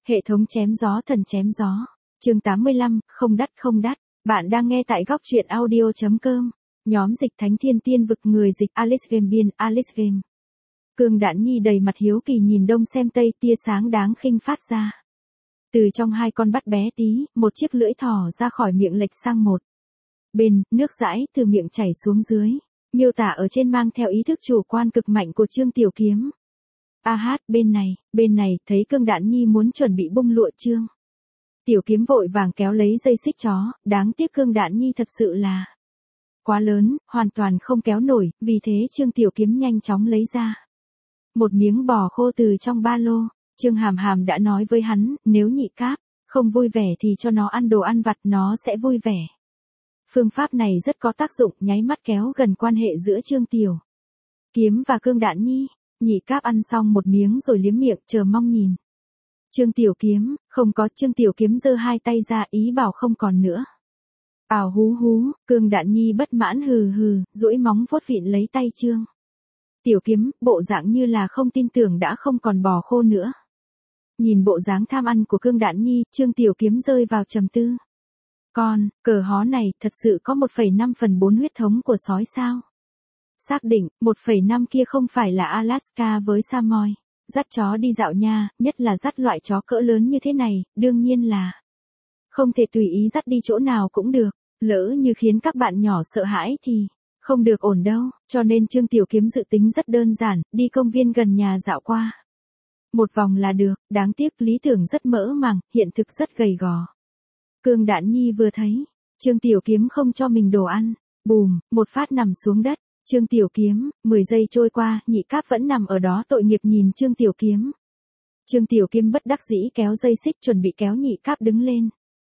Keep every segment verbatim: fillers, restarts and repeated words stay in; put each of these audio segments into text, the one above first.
Hệ thống chém gió thần chém gió. Chương tám mươi lăm, không đắt không đắt. Bạn đang nghe tại góc truyện audio chấm com. Nhóm dịch thánh thiên tiên vực người dịch Alice Game biên Alice Game. Cương Đản Nhi đầy mặt hiếu kỳ nhìn đông xem tây, tia sáng đáng khinh phát ra. Từ trong hai con bắt bé tí, một chiếc lưỡi thỏ ra khỏi miệng lệch sang một bên, nước dãi từ miệng chảy xuống dưới. Miêu tả ở trên mang theo ý thức chủ quan cực mạnh của Trương Tiểu Kiếm. A hát, bên này, bên này, thấy Cương Đản Nhi muốn chuẩn bị bung lụa Trương Tiểu Kiếm vội vàng kéo lấy dây xích chó, đáng tiếc Cương Đản Nhi thật sự là quá lớn, hoàn toàn không kéo nổi, vì thế Trương Tiểu Kiếm nhanh chóng lấy ra một miếng bò khô từ trong ba lô. Trương Hàm Hàm đã nói với hắn, nếu Nhị Cáp không vui vẻ thì cho nó ăn đồ ăn vặt, nó sẽ vui vẻ. Phương pháp này rất có tác dụng, nháy mắt kéo gần quan hệ giữa Trương Tiểu Kiếm và Cương Đản Nhi. Nhị Cáp ăn xong một miếng rồi liếm miệng, chờ mong nhìn Trương Tiểu Kiếm. Không có. Trương Tiểu Kiếm giơ hai tay ra ý bảo không còn nữa. Ào hú hú. Cương Đản Nhi bất mãn hừ hừ, duỗi móng vuốt vịn lấy tay Trương Tiểu Kiếm, bộ dạng như là không tin tưởng đã không còn bò khô nữa. Nhìn bộ dáng tham ăn của Cương Đản Nhi, Trương Tiểu Kiếm rơi vào trầm tư. Con, cờ hó này, thật sự có một phẩy năm phần bốn huyết thống của sói sao? Xác định, một phẩy năm kia không phải là Alaska với Samoy. Dắt chó đi dạo nha, nhất là dắt loại chó cỡ lớn như thế này, đương nhiên là không thể tùy ý dắt đi chỗ nào cũng được. Lỡ như khiến các bạn nhỏ sợ hãi thì không được ổn đâu, cho nên Trương Tiểu Kiếm dự tính rất đơn giản, đi công viên gần nhà dạo qua một vòng là được. Đáng tiếc lý tưởng rất mỡ màng, hiện thực rất gầy gò. Cương Đản Nhi vừa thấy Trương Tiểu Kiếm không cho mình đồ ăn, bùm, một phát nằm xuống đất. Trương Tiểu Kiếm, mười giây trôi qua, Nhị Cáp vẫn nằm ở đó tội nghiệp nhìn Trương Tiểu Kiếm. Trương Tiểu Kiếm bất đắc dĩ kéo dây xích chuẩn bị kéo Nhị Cáp đứng lên.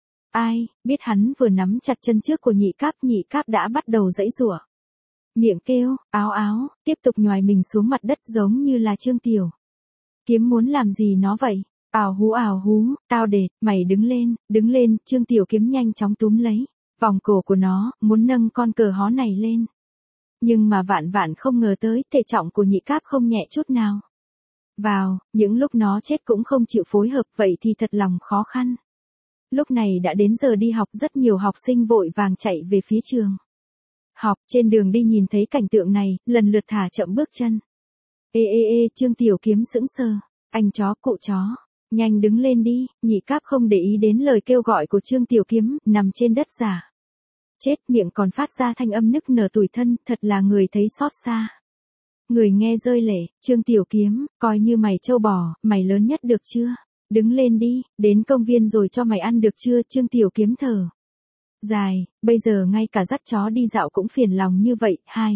Ai, biết hắn vừa nắm chặt chân trước của Nhị Cáp, Nhị Cáp đã bắt đầu giãy giụa. Miệng kêu, áo áo, tiếp tục nhoài mình xuống mặt đất giống như là Trương Tiểu Kiếm muốn làm gì nó vậy. Ào hú ào hú, tao để, mày đứng lên, đứng lên. Trương Tiểu Kiếm nhanh chóng túm lấy vòng cổ của nó, muốn nâng con cờ hó này lên. Nhưng mà vạn vạn không ngờ tới, thể trọng của Nhị Cáp không nhẹ chút nào. Vào, những lúc nó chết cũng không chịu phối hợp, vậy thì thật lòng khó khăn. Lúc này đã đến giờ đi học, rất nhiều học sinh vội vàng chạy về phía trường học. Trên đường đi nhìn thấy cảnh tượng này, lần lượt thả chậm bước chân. Ê ê ê, Trương Tiểu Kiếm sững sờ. Anh chó, cụ chó, nhanh đứng lên đi. Nhị Cáp không để ý đến lời kêu gọi của Trương Tiểu Kiếm, nằm trên đất giả chết, miệng còn phát ra thanh âm nức nở tủi thân, thật là người thấy xót xa. Người nghe rơi lệ. Trương Tiểu Kiếm, coi như mày trâu bò, mày lớn nhất được chưa? Đứng lên đi, đến công viên rồi cho mày ăn được chưa? Trương Tiểu Kiếm thở dài, bây giờ ngay cả dắt chó đi dạo cũng phiền lòng như vậy. Hai.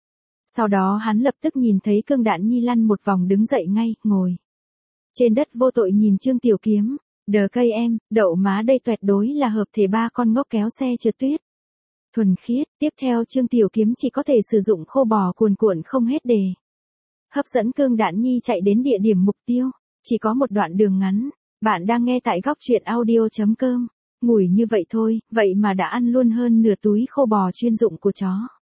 Sau đó hắn lập tức nhìn thấy Cương Đản Nhi lăn một vòng đứng dậy ngay, ngồi trên đất vô tội nhìn Trương Tiểu Kiếm. Đờ cây em, đậu má đây tuyệt đối là hợp thể ba con ngốc kéo xe trượt tuyết thuần khiết. Tiếp theo Trương Tiểu Kiếm chỉ có thể sử dụng khô bò cuồn cuộn không hết để hấp dẫn Cương Đản Nhi chạy đến địa điểm mục tiêu. Chỉ có một đoạn đường ngắn. Bạn đang nghe tại góc truyện audio chấm com. Ngủi như vậy thôi, vậy mà đã ăn luôn hơn nửa túi khô bò chuyên dụng của chó.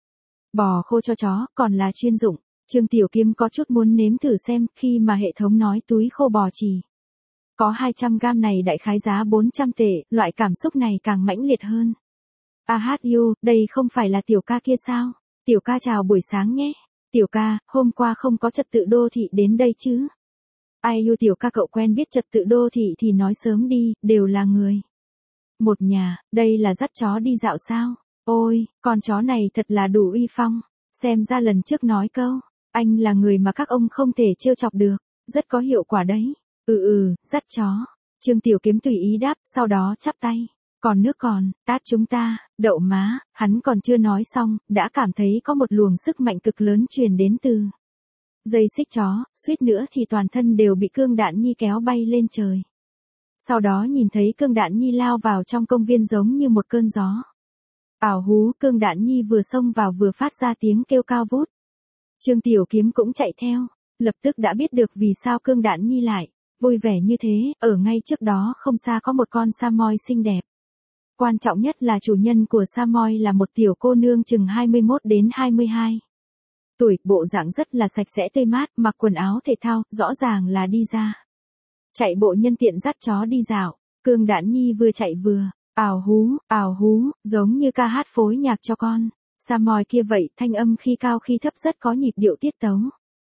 Bò khô cho chó, còn là chuyên dụng. Trương Tiểu Kiếm có chút muốn nếm thử xem, khi mà hệ thống nói túi khô bò chỉ có hai trăm gam này đại khái giá bốn trăm tệ, loại cảm xúc này càng mãnh liệt hơn. A hát u, đây không phải là Tiểu ca kia sao? Tiểu ca chào buổi sáng nhé. Tiểu ca, hôm qua không có trật tự đô thị đến đây chứ? Ai u Tiểu ca cậu quen biết trật tự đô thị thì nói sớm đi, đều là người một nhà, đây là dắt chó đi dạo sao? Ôi, con chó này thật là đủ uy phong. Xem ra lần trước nói câu, anh là người mà các ông không thể trêu chọc được, rất có hiệu quả đấy. Ừ ừ, dắt chó. Trương Tiểu Kiếm tùy ý đáp, sau đó chắp tay. Còn nước còn, tát chúng ta, đậu má. Hắn còn chưa nói xong, đã cảm thấy có một luồng sức mạnh cực lớn truyền đến từ dây xích chó, suýt nữa thì toàn thân đều bị Cương Đản Nhi kéo bay lên trời. Sau đó nhìn thấy Cương Đản Nhi lao vào trong công viên giống như một cơn gió. Ảo hú, Cương Đản Nhi vừa xông vào vừa phát ra tiếng kêu cao vút. Trương Tiểu Kiếm cũng chạy theo, lập tức đã biết được vì sao Cương Đản Nhi lại vui vẻ như thế. Ở ngay trước đó không xa có một con Samoy xinh đẹp. Quan trọng nhất là chủ nhân của Samoy là một tiểu cô nương chừng hai mươi mốt đến hai mươi hai tuổi, bộ dạng rất là sạch sẽ tươi mát, mặc quần áo thể thao, rõ ràng là đi ra Chạy bộ nhân tiện dắt chó đi dạo, Cương Đản Nhi vừa chạy vừa, ào hú, ào hú, giống như ca hát phối nhạc cho con. Samoy kia vậy, thanh âm khi cao khi thấp rất có nhịp điệu tiết tấu.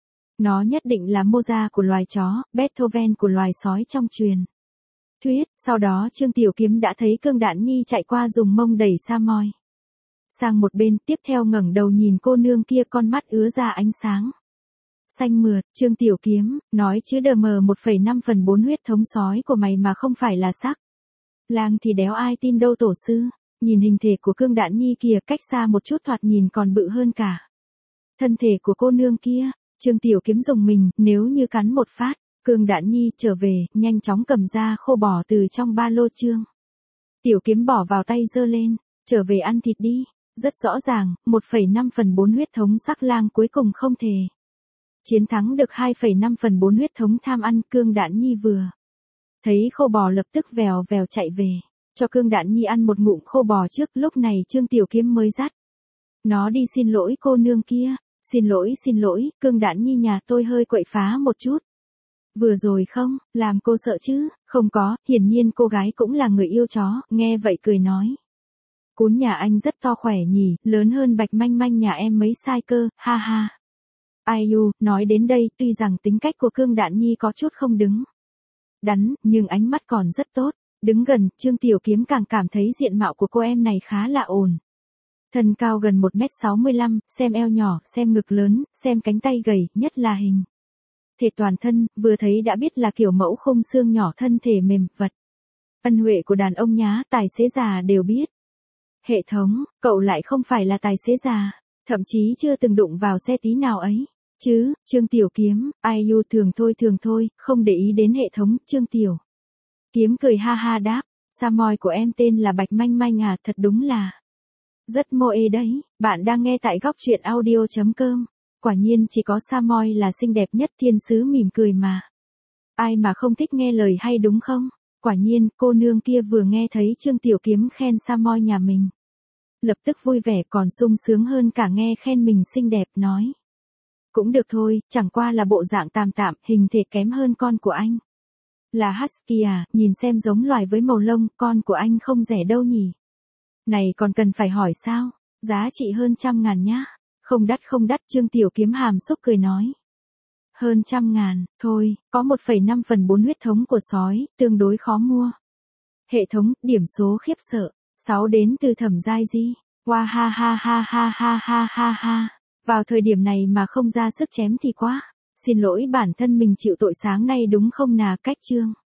Nó nhất định là Mozart của loài chó, Beethoven của loài sói trong truyền thuyết. Sau đó Trương Tiểu Kiếm đã thấy Cương Đản Nhi chạy qua dùng mông đẩy Samoy sang một bên, tiếp theo ngẩng đầu nhìn cô nương kia, con mắt ứa ra ánh sáng xanh mượt. Trương Tiểu Kiếm nói, chứ đờ mờ một phẩy năm phần bốn huyết thống sói của mày mà không phải là sắc lang thì đéo ai tin đâu tổ sư. Nhìn hình thể của Cương Đản Nhi kìa, cách xa một chút thoạt nhìn còn bự hơn cả thân thể của cô nương kia. Trương Tiểu Kiếm dùng mình, nếu như cắn một phát. Cương Đản Nhi trở về, nhanh chóng cầm ra khô bò từ trong ba lô Trương Tiểu Kiếm bỏ vào tay giơ lên, trở về ăn thịt đi. Rất rõ ràng, một phẩy năm phần bốn huyết thống sắc lang cuối cùng không thể chiến thắng được hai phẩy năm phần bốn huyết thống tham ăn. Cương Đản Nhi vừa thấy khô bò lập tức vèo vèo chạy về, cho Cương Đản Nhi ăn một ngụm khô bò trước. Lúc này Trương Tiểu Kiếm mới dắt nó đi xin lỗi cô nương kia. Xin lỗi xin lỗi, Cương Đản Nhi nhà tôi hơi quậy phá một chút. Vừa rồi không, làm cô sợ chứ? Không có, hiển nhiên cô gái cũng là người yêu chó, nghe vậy cười nói. Cún nhà anh rất to khỏe nhỉ, lớn hơn Bạch Manh Manh nhà em mấy sai cơ, ha ha. Ai u, nói đến đây, tuy rằng tính cách của Cương Đản Nhi có chút không đứng đắn, nhưng ánh mắt còn rất tốt. Đứng gần, Trương Tiểu Kiếm càng cảm thấy diện mạo của cô em này khá là ổn. Thân cao gần một mét sáu mươi lăm, xem eo nhỏ, xem ngực lớn, xem cánh tay gầy, nhất là hình thể toàn thân, vừa thấy đã biết là kiểu mẫu khung xương nhỏ, thân thể mềm, vật ân huệ của đàn ông nhá, tài xế già đều biết. Hệ thống, cậu lại không phải là tài xế già, thậm chí chưa từng đụng vào xe tí nào ấy. Chứ, Trương Tiểu Kiếm, ai u thường thôi thường thôi, không để ý đến hệ thống. Trương Tiểu Kiếm cười ha ha đáp, Samoy của em tên là Bạch Manh Manh à, thật đúng là rất mô ê đấy. Bạn đang nghe tại góc truyện audio chấm com. Quả nhiên chỉ có Samoy là xinh đẹp nhất, thiên sứ mỉm cười mà. Ai mà không thích nghe lời hay đúng không? Quả nhiên, cô nương kia vừa nghe thấy Trương Tiểu Kiếm khen Samoy nhà mình, lập tức vui vẻ, còn sung sướng hơn cả nghe khen mình xinh đẹp, nói. Cũng được thôi, chẳng qua là bộ dạng tạm tạm, hình thể kém hơn con của anh. Là Husky à, nhìn xem giống loài với màu lông, con của anh không rẻ đâu nhỉ. Này còn cần phải hỏi sao, giá trị hơn trăm ngàn nhá. Không đắt không đắt, Trương Tiểu Kiếm hàm xúc cười nói. Hơn trăm ngàn, thôi, có một phẩy năm phần bốn huyết thống của sói, tương đối khó mua. Hệ thống, điểm số khiếp sợ, sáu đến từ Thẩm Giai Di. Wow ha ha ha ha ha ha ha ha. Vào thời điểm này mà không ra sức chém thì quá. Xin lỗi bản thân mình chịu tội sáng nay đúng không nà, cách Trương